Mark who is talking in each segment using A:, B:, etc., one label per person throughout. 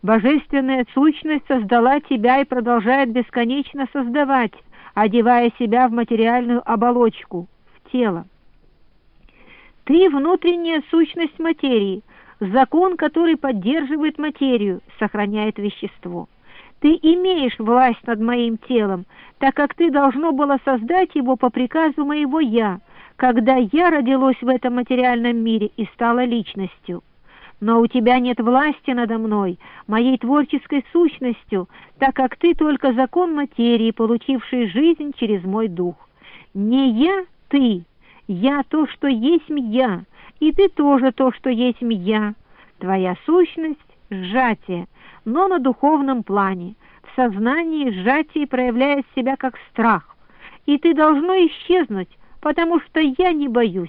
A: Божественная сущность создала тебя и продолжает бесконечно создавать, одевая себя в материальную оболочку, в тело. Ты — внутренняя сущность материи, закон, который поддерживает материю, сохраняет вещество. Ты имеешь власть над моим телом, так как ты должно было создать его по приказу моего «я», когда я родилось в этом материальном мире и стала личностью. Но у тебя нет власти надо мной, моей творческой сущностью, так как ты только закон материи, получивший жизнь через мой дух. Не я, ты. Я то, что есть я, и ты тоже то, что есть я. Твоя сущность — сжатие, но на духовном плане. В сознании сжатие проявляет себя как страх, и ты должно исчезнуть, потому что я не боюсь.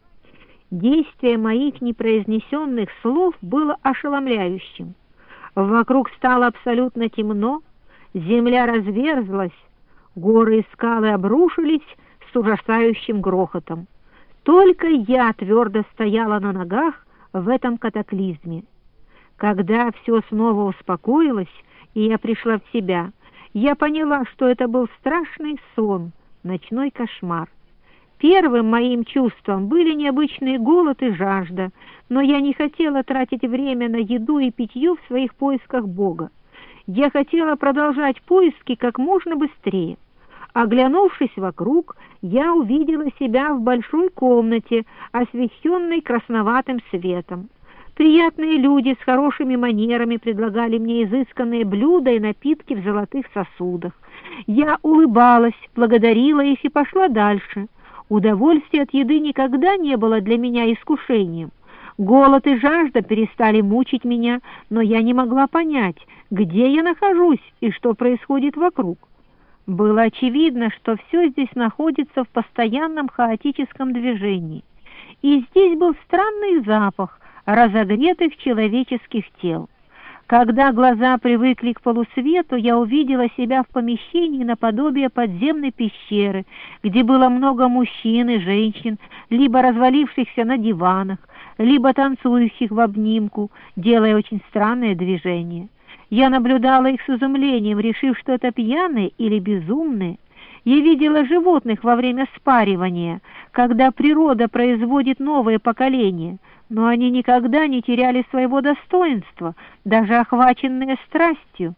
A: Действие моих непроизнесенных слов было ошеломляющим. Вокруг стало абсолютно темно, земля разверзлась, горы и скалы обрушились с ужасающим грохотом. Только я твердо стояла на ногах в этом катаклизме. Когда все снова успокоилось, и я пришла в себя, я поняла, что это был страшный сон, ночной кошмар. Первым моим чувством были необычный голод и жажда, но я не хотела тратить время на еду и питье в своих поисках Бога. Я хотела продолжать поиски как можно быстрее. Оглянувшись вокруг, я увидела себя в большой комнате, освещенной красноватым светом. Приятные люди с хорошими манерами предлагали мне изысканные блюда и напитки в золотых сосудах. Я улыбалась, благодарила их и пошла дальше. Удовольствие от еды никогда не было для меня искушением. Голод и жажда перестали мучить меня, но я не могла понять, где я нахожусь и что происходит вокруг. Было очевидно, что все здесь находится в постоянном хаотическом движении. И здесь был странный запах разогретых человеческих тел. Когда глаза привыкли к полусвету, я увидела себя в помещении наподобие подземной пещеры, где было много мужчин и женщин, либо развалившихся на диванах, либо танцующих в обнимку, делая очень странные движения. Я наблюдала их с изумлением, решив, что это пьяные или безумные. Я видела животных во время спаривания, когда природа производит новое поколение, но они никогда не теряли своего достоинства, даже охваченные страстью.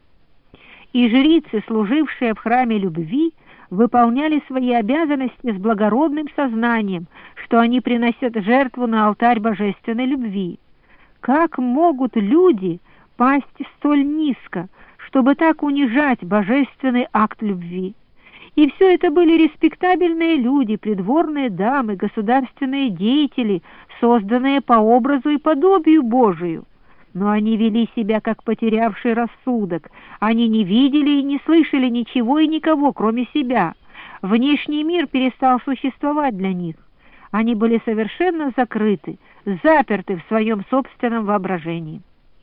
A: И жрицы, служившие в храме любви, выполняли свои обязанности с благородным сознанием, что они приносят жертву на алтарь божественной любви. Как могут люди пасть столь низко, чтобы так унижать божественный акт любви? И все это были респектабельные люди, придворные дамы, государственные деятели, созданные по образу и подобию Божию. Но они вели себя как потерявший рассудок. Они не видели и не слышали ничего и никого, кроме себя. Внешний мир перестал существовать для них. Они были совершенно закрыты, заперты в своем собственном воображении.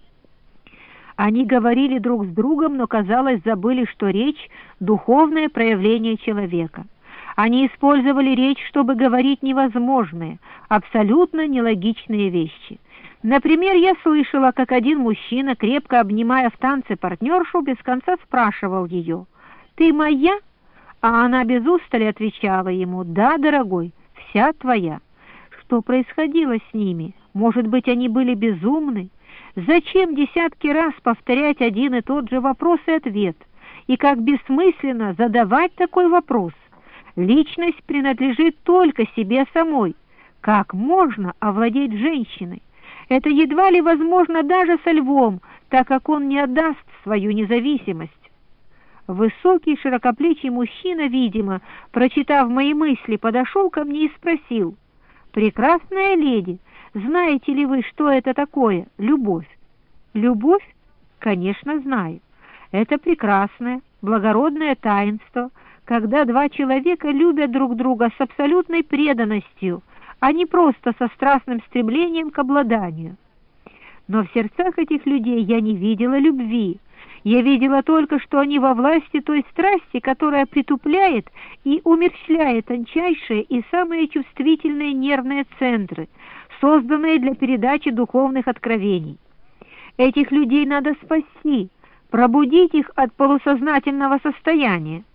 A: Они говорили друг с другом, но, казалось, забыли, что речь — духовное проявление человека. Они использовали речь, чтобы говорить невозможные, абсолютно нелогичные вещи. Например, я слышала, как один мужчина, крепко обнимая в танце партнершу, без конца спрашивал ее: «Ты моя?» А она без устали отвечала ему: «Да, дорогой, вся твоя». Что происходило с ними? Может быть, они были безумны? Зачем десятки раз повторять один и тот же вопрос и ответ? И как бессмысленно задавать такой вопрос? Личность принадлежит только себе самой. Как можно овладеть женщиной? Это едва ли возможно даже со львом, так как он не отдаст свою независимость. Высокий широкоплечий мужчина, видимо, прочитав мои мысли, подошел ко мне и спросил: «Прекрасная леди, знаете ли вы, что это такое любовь?» «Любовь? Конечно, знаю. Это прекрасное, благородное таинство, когда два человека любят друг друга с абсолютной преданностью, а не просто со страстным стремлением к обладанию. Но в сердцах этих людей я не видела любви. Я видела только, что они во власти той страсти, которая притупляет и умерщвляет тончайшие и самые чувствительные нервные центры, созданные для передачи духовных откровений. Этих людей надо спасти, пробудить их от полусознательного состояния.